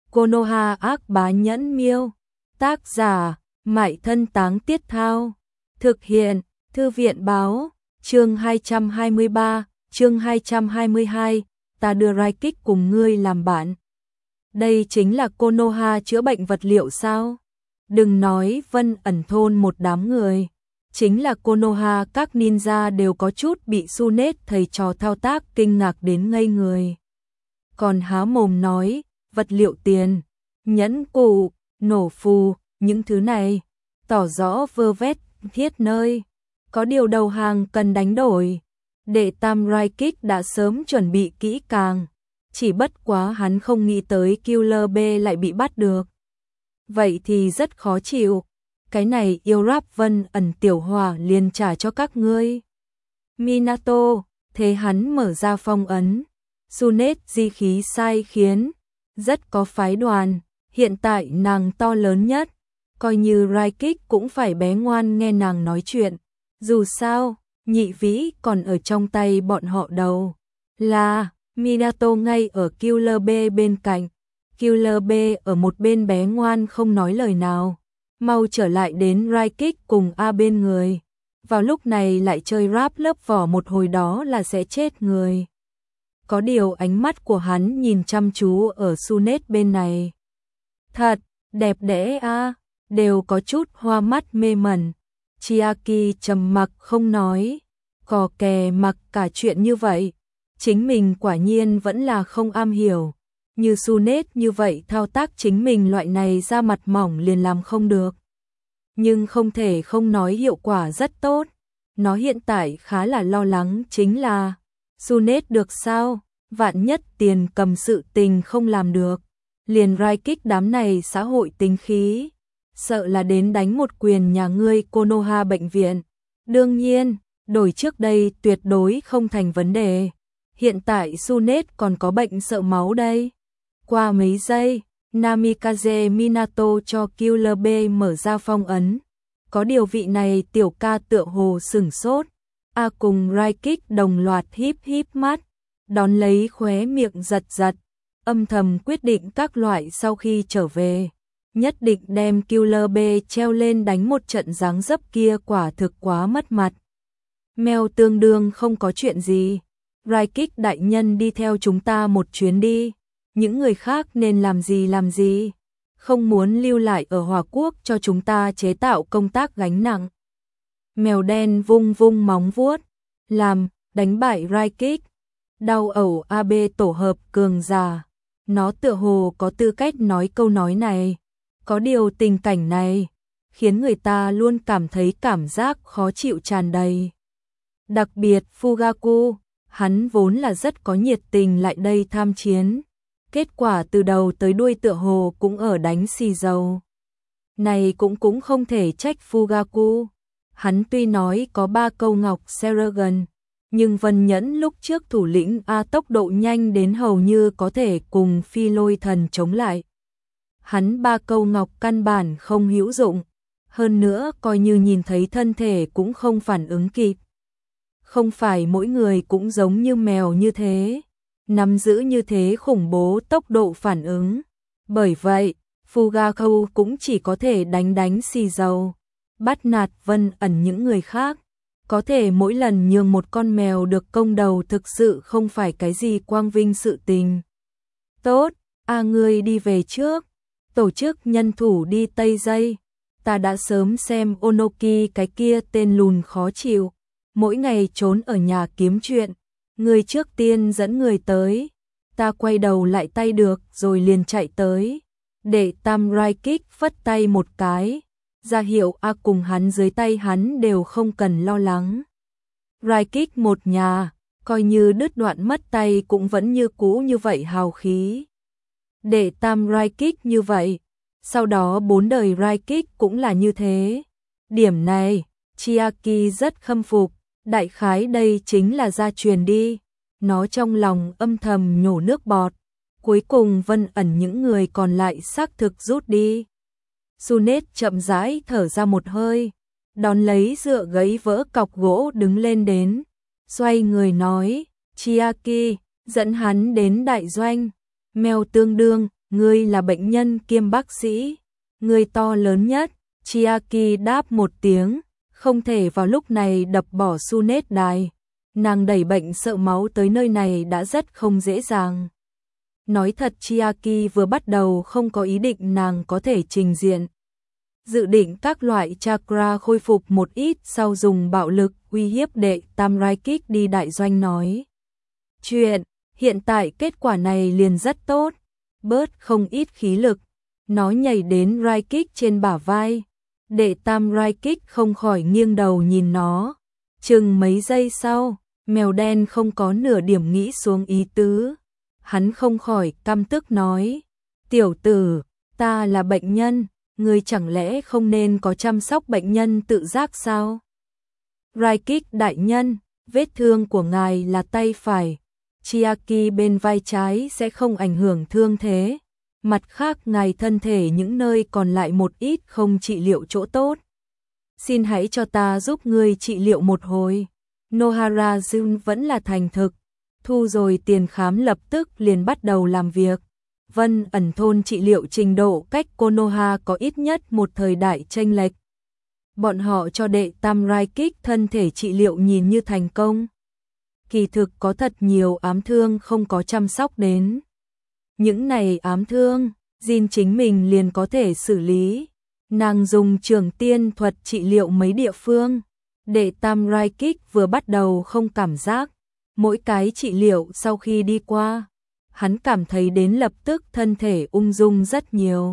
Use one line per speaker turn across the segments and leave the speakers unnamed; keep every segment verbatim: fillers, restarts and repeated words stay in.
Konoha ác bá nhẫn miêu. Tác giả, Mại Thân Táng Tiết Thao. Thực hiện, Thư viện báo. Chương hai trăm hai mươi ba, chương hai trăm hai mươi hai, ta đưa Raikik cùng ngươi làm bạn. Đây chính là Konoha chữa bệnh vật liệu sao? Đừng nói Vân ẩn thôn một đám người. Chính là Konoha các ninja đều có chút bị Tsunade thầy trò thao tác kinh ngạc đến ngây người. Còn há mồm nói, vật liệu tiền, nhẫn cụ, nổ phù, những thứ này, tỏ rõ vơ vét thiết nơi. Có điều đầu hàng cần đánh đổi. Đệ tam Raikik đã sớm chuẩn bị kỹ càng. Chỉ bất quá hắn không nghĩ tới Killer B lại bị bắt được. Vậy thì rất khó chịu. Cái này yêu rap Vân ẩn tiểu hỏa liền trả cho các ngươi. Minato, thế hắn mở ra phong ấn. Tsunade di khí sai khiến. Rất có phái đoàn. Hiện tại nàng to lớn nhất. Coi như Raikik cũng phải bé ngoan nghe nàng nói chuyện. Dù sao, nhị vĩ còn ở trong tay bọn họ đầu. Là, Minato ngay ở Killer B bên cạnh. Killer B ở một bên bé ngoan không nói lời nào. Mau trở lại đến Raikik cùng A bên người. Vào lúc này lại chơi rap lớp vỏ một hồi đó là sẽ chết người. Có điều ánh mắt của hắn nhìn chăm chú ở Tsunade bên này. Thật, đẹp đẽ a, đều có chút hoa mắt mê mẩn. Chiaki trầm mặc không nói, cò kè mặc cả chuyện như vậy. Chính mình quả nhiên vẫn là không am hiểu. Như Tsunade như vậy thao tác chính mình loại này ra mặt mỏng liền làm không được. Nhưng không thể không nói hiệu quả rất tốt. Nó hiện tại khá là lo lắng chính là Tsunade được sao? Vạn nhất tiền cầm sự tình không làm được. Liền Raikik đám này xã hội tính khí. Sợ là đến đánh một quyền nhà ngươi Konoha bệnh viện. Đương nhiên, đổi trước đây tuyệt đối không thành vấn đề. Hiện tại Tsunade còn có bệnh sợ máu đây. Qua mấy giây, Namikaze Minato cho Killer B mở ra phong ấn. Có điều vị này tiểu ca tựa hồ sửng sốt. A cùng Raikik đồng loạt híp híp mắt, đón lấy khóe miệng giật giật, âm thầm quyết định các loại sau khi trở về. Nhất định đem Killer B treo lên đánh một trận dáng dấp kia quả thực quá mất mặt. Mèo tương đương không có chuyện gì. Raikik đại nhân đi theo chúng ta một chuyến đi. Những người khác nên làm gì làm gì. Không muốn lưu lại ở Hòa Quốc cho chúng ta chế tạo công tác gánh nặng. Mèo đen vung vung móng vuốt. Làm, đánh bại Raikik. Đau ẩu a bê tổ hợp cường giả. Nó tựa hồ có tư cách nói câu nói này. Có điều tình cảnh này khiến người ta luôn cảm thấy cảm giác khó chịu tràn đầy. Đặc biệt Fugaku, hắn vốn là rất có nhiệt tình lại đây tham chiến. Kết quả từ đầu tới đuôi tựa hồ cũng ở đánh xì dầu. Này cũng cũng không thể trách Fugaku. Hắn tuy nói có ba câu ngọc Seragon, nhưng Vân Nhẫn lúc trước thủ lĩnh A tốc độ nhanh đến hầu như có thể cùng Phi Lôi Thần chống lại. Hắn ba câu ngọc căn bản không hữu dụng, hơn nữa coi như nhìn thấy thân thể cũng không phản ứng kịp. Không phải mỗi người cũng giống như mèo như thế, nắm giữ như thế khủng bố tốc độ phản ứng. Bởi vậy, Fugaku cũng chỉ có thể đánh đánh xì dầu, bắt nạt Vân ẩn những người khác. Có thể mỗi lần nhường một con mèo được công đầu thực sự không phải cái gì quang vinh sự tình. Tốt, a ngươi đi về trước. Tổ chức nhân thủ đi Tây Dây. Ta đã sớm xem Onoki cái kia tên lùn khó chịu. Mỗi ngày trốn ở nhà kiếm chuyện. Người trước tiên dẫn người tới. Ta quay đầu lại tay được rồi liền chạy tới. Để tam Raikik phất tay một cái. Ra hiệu A cùng hắn dưới tay hắn đều không cần lo lắng. Raikik một nhà, coi như đứt đoạn mất tay cũng vẫn như cũ như vậy hào khí. Để tam Raikik như vậy, sau đó bốn đời Raikik cũng là như thế. Điểm này, Chiaki rất khâm phục, đại khái đây chính là gia truyền đi. Nó trong lòng âm thầm nhổ nước bọt. Cuối cùng Vân ẩn những người còn lại xác thực rút đi. Tsunade chậm rãi thở ra một hơi, đón lấy dựa gãy vỡ cọc gỗ đứng lên đến, xoay người nói, Chiaki, dẫn hắn đến đại doanh. Mèo tương đương, ngươi là bệnh nhân kiêm bác sĩ, ngươi to lớn nhất. Chiaki đáp một tiếng, không thể vào lúc này đập bỏ Sunet đài. Nàng đẩy bệnh sợ máu tới nơi này đã rất không dễ dàng. Nói thật Chiaki vừa bắt đầu không có ý định nàng có thể trình diện. Dự định các loại chakra khôi phục một ít sau dùng bạo lực uy hiếp đệ Tam Raikik đi đại doanh nói chuyện. Hiện tại kết quả này liền rất tốt, bớt không ít khí lực. Nó nhảy đến Raikik trên bả vai. Đệ Tam Raikik không khỏi nghiêng đầu nhìn nó. Chừng mấy giây sau, mèo đen không có nửa điểm nghĩ xuống ý tứ. Hắn không khỏi căm tức nói, tiểu tử, ta là bệnh nhân, ngươi chẳng lẽ không nên có chăm sóc bệnh nhân tự giác sao? Raikik đại nhân, vết thương của ngài là tay phải, Chiaki bên vai trái sẽ không ảnh hưởng thương thế. Mặt khác ngài thân thể những nơi còn lại một ít không trị liệu chỗ tốt. Xin hãy cho ta giúp ngươi trị liệu một hồi. Nohara Jun vẫn là thành thực. Thu rồi tiền khám lập tức liền bắt đầu làm việc. Vân ẩn thôn trị liệu trình độ cách Konoha có ít nhất một thời đại chênh lệch. Bọn họ cho đệ Tam Raikik thân thể trị liệu nhìn như thành công. Kỳ thực có thật nhiều ám thương không có chăm sóc đến. Những này ám thương, Jin chính mình liền có thể xử lý. Nàng dùng trường tiên thuật trị liệu mấy địa phương. Đệ Tam Raikik vừa bắt đầu không cảm giác. Mỗi cái trị liệu sau khi đi qua, hắn cảm thấy đến lập tức thân thể ung dung rất nhiều.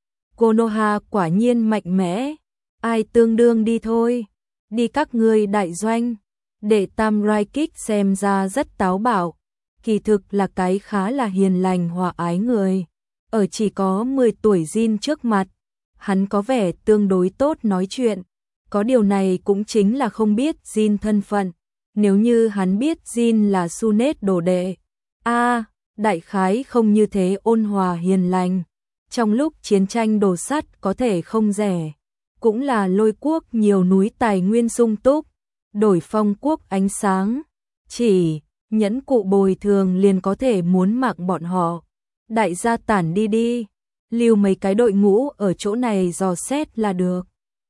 Konoha quả nhiên mạnh mẽ. Ai tương đương đi thôi. Đi các ngươi đại doanh. Đệ Tam Raikik xem ra rất táo bạo. Kỳ thực là cái khá là hiền lành hòa ái người. Ở chỉ có mười tuổi Jin trước mặt, hắn có vẻ tương đối tốt nói chuyện. Có điều này cũng chính là không biết Jin thân phận. Nếu như hắn biết Jin là Sunet đồ đệ, a à, đại khái không như thế ôn hòa hiền lành. Trong lúc chiến tranh đồ sắt có thể không rẻ, cũng là Lôi quốc nhiều núi tài nguyên sung túc, đổi Phong quốc ánh sáng. Chỉ nhẫn cụ bồi thường liền có thể muốn mạng bọn họ. Đại gia tản đi đi, lưu mấy cái đội ngũ ở chỗ này dò xét là được.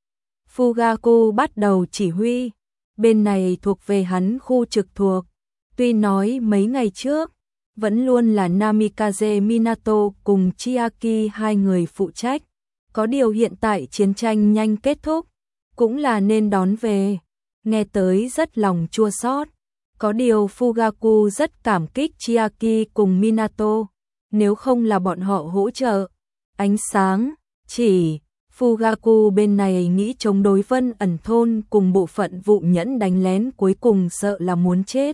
Fugaku bắt đầu chỉ huy, bên này thuộc về hắn khu trực thuộc. Tuy nói mấy ngày trước, vẫn luôn là Namikaze Minato cùng Chiaki hai người phụ trách. Có điều hiện tại chiến tranh nhanh kết thúc, cũng là nên đón về. Nghe tới rất lòng chua xót. Có điều Fugaku rất cảm kích Chiaki cùng Minato, nếu không là bọn họ hỗ trợ. Ánh sáng, chỉ, Fugaku bên này nghĩ chống đối Vân ẩn thôn cùng bộ phận vụ nhẫn đánh lén cuối cùng sợ là muốn chết.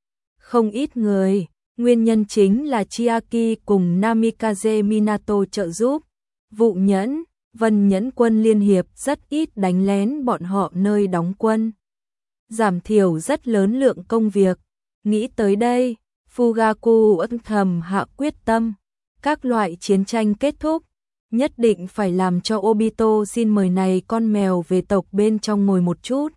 Không ít người, nguyên nhân chính là Chiaki cùng Namikaze Minato trợ giúp. Vụ nhẫn, Vân nhẫn quân liên hiệp rất ít đánh lén bọn họ nơi đóng quân, giảm thiểu rất lớn lượng công việc. Nghĩ tới đây, Fugaku âm thầm hạ quyết tâm, các loại chiến tranh kết thúc, nhất định phải làm cho Obito xin mời này con mèo về tộc bên trong ngồi một chút.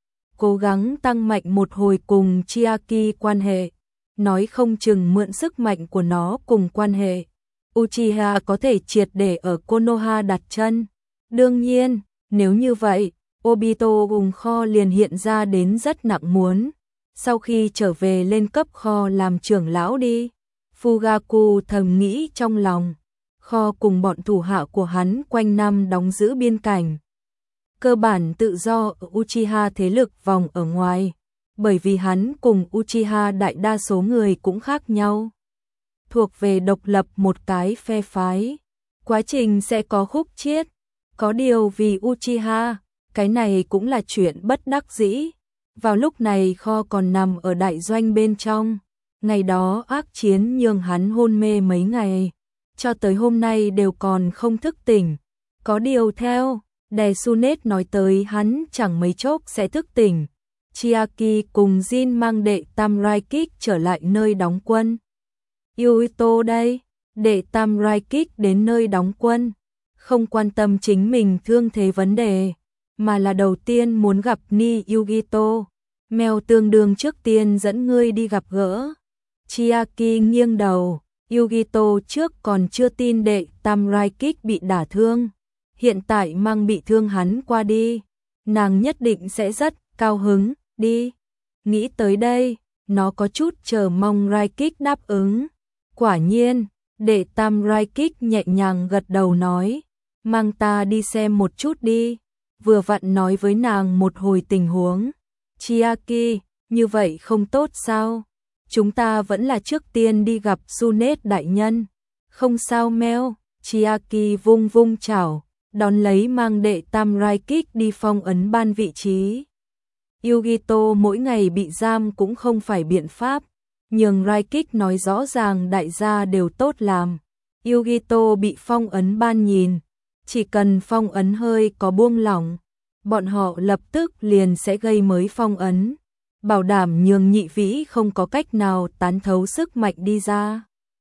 Cố gắng tăng mạnh một hồi cùng Chiaki quan hệ, nói không chừng mượn sức mạnh của nó cùng quan hệ. Uchiha có thể triệt để ở Konoha đặt chân. Đương nhiên, nếu như vậy, Obito vùng kho liền hiện ra đến rất nặng muốn. Sau khi trở về lên cấp kho làm trưởng lão đi. Fugaku thầm nghĩ trong lòng. Kho cùng bọn thủ hạ của hắn quanh năm đóng giữ biên cảnh. Cơ bản tự do ở Uchiha thế lực vòng ở ngoài. Bởi vì hắn cùng Uchiha đại đa số người cũng khác nhau. Thuộc về độc lập một cái phe phái. Quá trình sẽ có khúc chiết. Có điều vì Uchiha, cái này cũng là chuyện bất đắc dĩ. Vào lúc này kho còn nằm ở đại doanh bên trong. Ngày đó ác chiến nhường hắn hôn mê mấy ngày. Cho tới hôm nay đều còn không thức tỉnh. Có điều theo, Đè Sunet nói tới hắn chẳng mấy chốc sẽ thức tỉnh. Chiaki cùng Jin mang đệ Tam Raikik trở lại nơi đóng quân. Yuito đây, đệ Tam Raikik đến nơi đóng quân. Không quan tâm chính mình thương thế vấn đề, mà là đầu tiên muốn gặp Ni Yugito. Mèo tương đương trước tiên dẫn ngươi đi gặp gỡ. Chiaki nghiêng đầu, Yugito trước còn chưa tin đệ Tam Raikik bị đả thương, hiện tại mang bị thương hắn qua đi, nàng nhất định sẽ rất cao hứng, đi. Nghĩ tới đây, nó có chút chờ mong Raikik đáp ứng. Quả nhiên, đệ Tam Raikik nhẹ nhàng gật đầu nói, mang ta đi xem một chút đi. Vừa vặn nói với nàng một hồi tình huống. Chiaki, như vậy không tốt sao? Chúng ta vẫn là trước tiên đi gặp Sunet đại nhân. Không sao Meo, Chiaki vung vung chảo, đón lấy mang đệ Tam Raikik đi phong ấn ban vị trí. Yugito mỗi ngày bị giam cũng không phải biện pháp, nhường Raikik nói rõ ràng đại gia đều tốt làm. Yugito bị phong ấn ban nhìn, chỉ cần phong ấn hơi có buông lỏng, bọn họ lập tức liền sẽ gây mới phong ấn, bảo đảm nhường nhị vĩ không có cách nào tán thấu sức mạnh đi ra.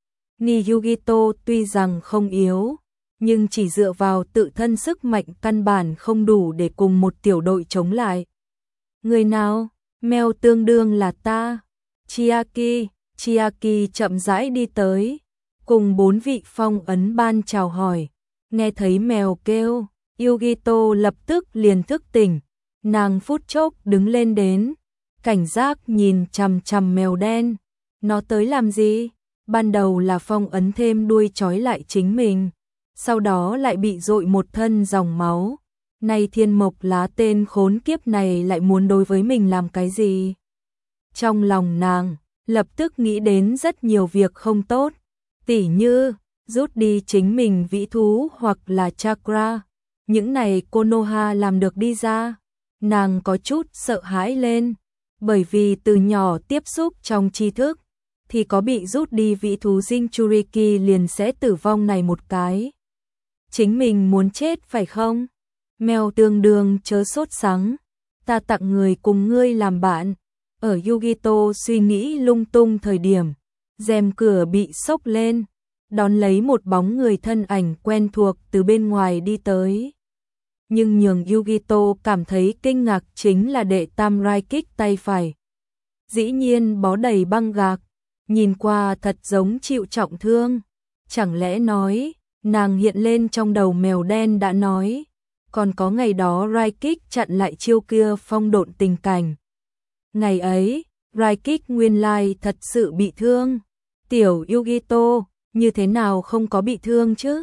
Ni Yugito tuy rằng không yếu, nhưng chỉ dựa vào tự thân sức mạnh căn bản không đủ để cùng một tiểu đội chống lại. Người nào? Mèo tương đương là ta. Chiaki, Chiaki chậm rãi đi tới, cùng bốn vị phong ấn ban chào hỏi. Nghe thấy mèo kêu, Yugito lập tức liền thức tỉnh, nàng phút chốc đứng lên đến, cảnh giác nhìn chằm chằm mèo đen. Nó tới làm gì? Ban đầu là phong ấn thêm đuôi trói lại chính mình, sau đó lại bị dội một thân dòng máu. Nay thiên mộc lá tên khốn kiếp này lại muốn đối với mình làm cái gì? Trong lòng nàng, lập tức nghĩ đến rất nhiều việc không tốt, tỉ như rút đi chính mình vĩ thú hoặc là chakra. Những này Konoha làm được đi ra. Nàng có chút sợ hãi lên, bởi vì từ nhỏ tiếp xúc trong tri thức, thì có bị rút đi vĩ thú Jinchuriki liền sẽ tử vong này một cái. Chính mình muốn chết phải không? Mèo tương đương chớ sốt sắng, ta tặng người cùng ngươi làm bạn. Ở Yugito suy nghĩ lung tung thời điểm, rèm cửa bị xốc lên, đón lấy một bóng người thân ảnh quen thuộc từ bên ngoài đi tới. Nhưng nhường Yugito cảm thấy kinh ngạc chính là đệ Tam Raikik tay phải. Dĩ nhiên bó đầy băng gạc, nhìn qua thật giống chịu trọng thương. Chẳng lẽ nói, nàng hiện lên trong đầu mèo đen đã nói, còn có ngày đó Raikik chặn lại chiêu kia phong độn tình cảnh. Ngày ấy, Raikik nguyên lai thật sự bị thương. Tiểu Yugito, như thế nào không có bị thương chứ?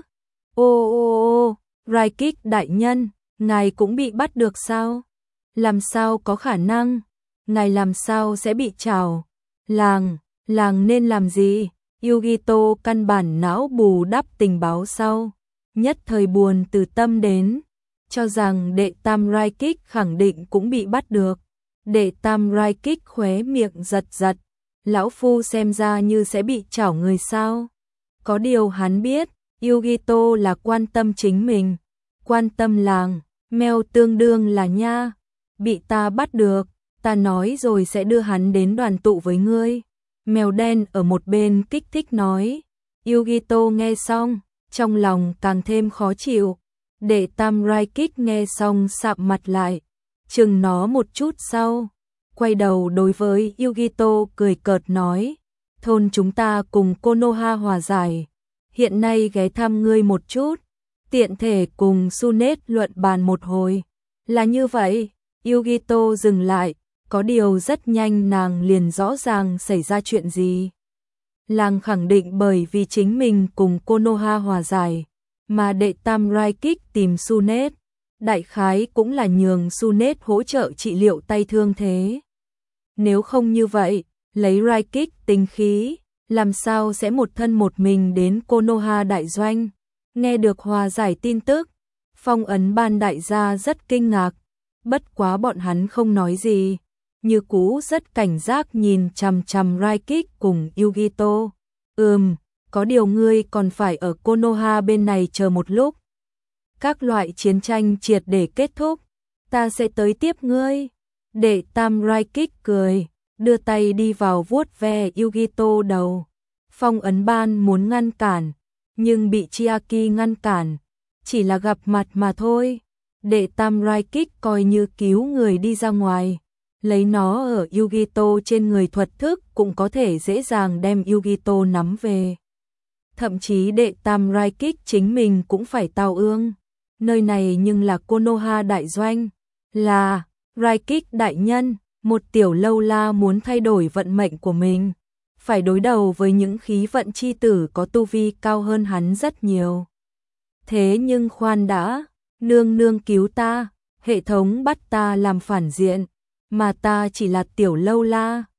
Ô ô ô, Raikik đại nhân, ngài cũng bị bắt được sao? Làm sao có khả năng? Ngài làm sao sẽ bị trảo? Làng, làng nên làm gì? Yugito căn bản não bù đắp tình báo sau, nhất thời buồn từ tâm đến, cho rằng đệ Tam Raikik khẳng định cũng bị bắt được. Đệ Tam Raikik khóe miệng giật giật, lão phu xem ra như sẽ bị trảo người sao? Có điều hắn biết, Yugito là quan tâm chính mình, quan tâm làng, mèo tương đương là nha, bị ta bắt được, ta nói rồi sẽ đưa hắn đến đoàn tụ với ngươi. Mèo đen ở một bên kích thích nói. Yugito nghe xong, trong lòng càng thêm khó chịu. Đệ Tam Raikik nghe xong sạm mặt lại, chừng nó một chút sau, quay đầu đối với Yugito cười cợt nói, thôn chúng ta cùng Konoha hòa giải, hiện nay ghé thăm ngươi một chút, tiện thể cùng Sunet luận bàn một hồi. Là như vậy, Yugito dừng lại, có điều rất nhanh nàng liền rõ ràng xảy ra chuyện gì. Làng khẳng định bởi vì chính mình cùng Konoha hòa giải, mà đệ Tam Raikik tìm Sunet, đại khái cũng là nhường Sunet hỗ trợ trị liệu tay thương thế. Nếu không như vậy, lấy Raikik tinh khí, làm sao sẽ một thân một mình đến Konoha đại doanh? Nghe được hòa giải tin tức, phong ấn ban đại gia rất kinh ngạc, bất quá bọn hắn không nói gì, như cũ rất cảnh giác nhìn chằm chằm Raikik cùng Yugito. Ừm, có điều ngươi còn phải ở Konoha bên này chờ một lúc. Các loại chiến tranh triệt để kết thúc, ta sẽ tới tiếp ngươi. Đệ Tam Raikik cười, đưa tay đi vào vuốt ve Yugito đầu. Phong ấn ban muốn ngăn cản, nhưng bị Chiaki ngăn cản, chỉ là gặp mặt mà thôi. Đệ Tam Raikik coi như cứu người đi ra ngoài, lấy nó ở Yugito trên người thuật thức cũng có thể dễ dàng đem Yugito nắm về. thậm chí đệ tam Rai Kích chính mình cũng phải tao ương. Nơi này nhưng là Konoha đại doanh, là Rai Kích đại nhân, một tiểu lâu la muốn thay đổi vận mệnh của mình, phải đối đầu với những khí vận chi tử có tu vi cao hơn hắn rất nhiều. Thế nhưng khoan đã, nương nương cứu ta, hệ thống bắt ta làm phản diện, mà ta chỉ là tiểu lâu la.